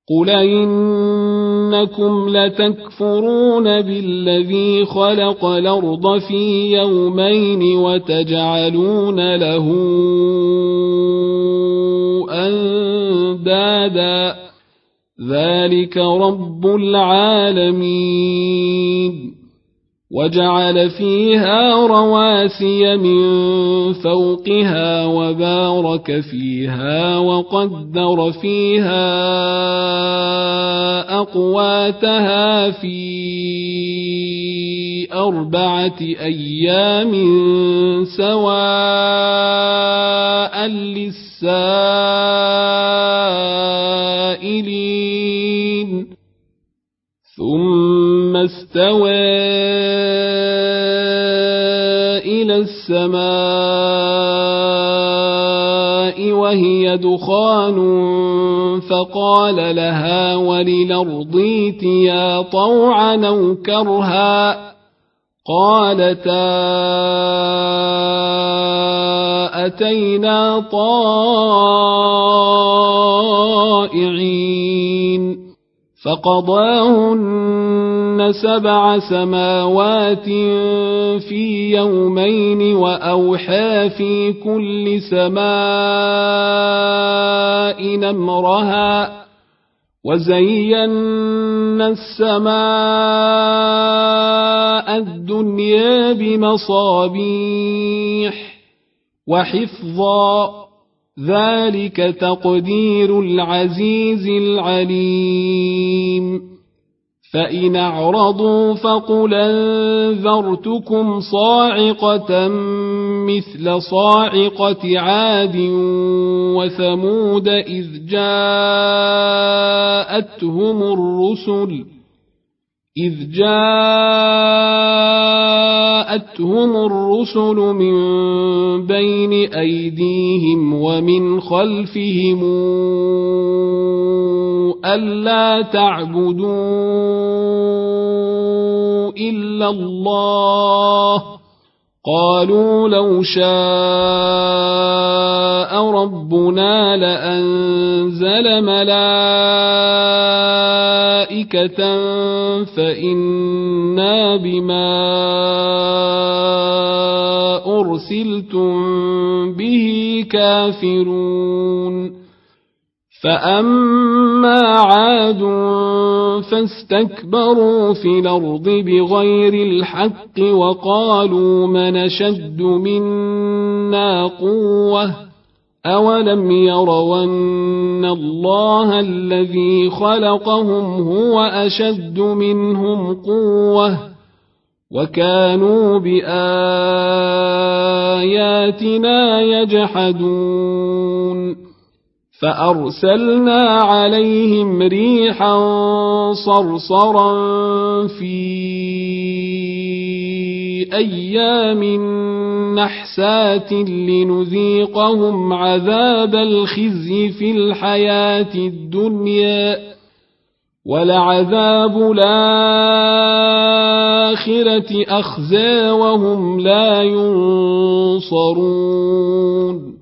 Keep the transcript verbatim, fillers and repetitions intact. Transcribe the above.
قل إنكم لتكفرون بالذي خلق الأرض في يومين وتجعلون له أندادا ذلك رب العالمين وجعل فيها رواسي من فوقها وبارك فيها وقدر فيها أقواتها في أربعة أيام سواء للسائلين ثم استوى إلى السماء وهي دخان فقال لها وللأرض ائتيا طوعا أو كرها قالتا أتينا طائعين فقضاهن سبع سماوات في يومين وأوحى في كل سماء أمرها وزينا السماء الدنيا بمصابيح وحفظا ذلك تقدير العزيز العليم فإن أعرضوا فقل أنذرتكم صاعقة مثل صاعقة عاد وثمود إذ جاءتهم الرسل إذ جاءتهم الرسل من بين أيديهم ومن خلفهم ألا تعبدوا إلا الله قالوا لو شاء ربنا لأنزل ملائكة فإنا بما أرسلتم به كافرون فأما عاد فاستكبروا في الأرض بغير الحق وقالوا من أشد منا قوة أولم يروا أن الله الذي خلقهم هو أشد منهم قوة وكانوا بآياتنا يجحدون فأرسلنا عليهم ريحا صرصرا في أيام نحسات لنذيقهم عذاب الخزي في الحياة الدنيا ولعذاب الآخرة أخزى وهم لا ينصرون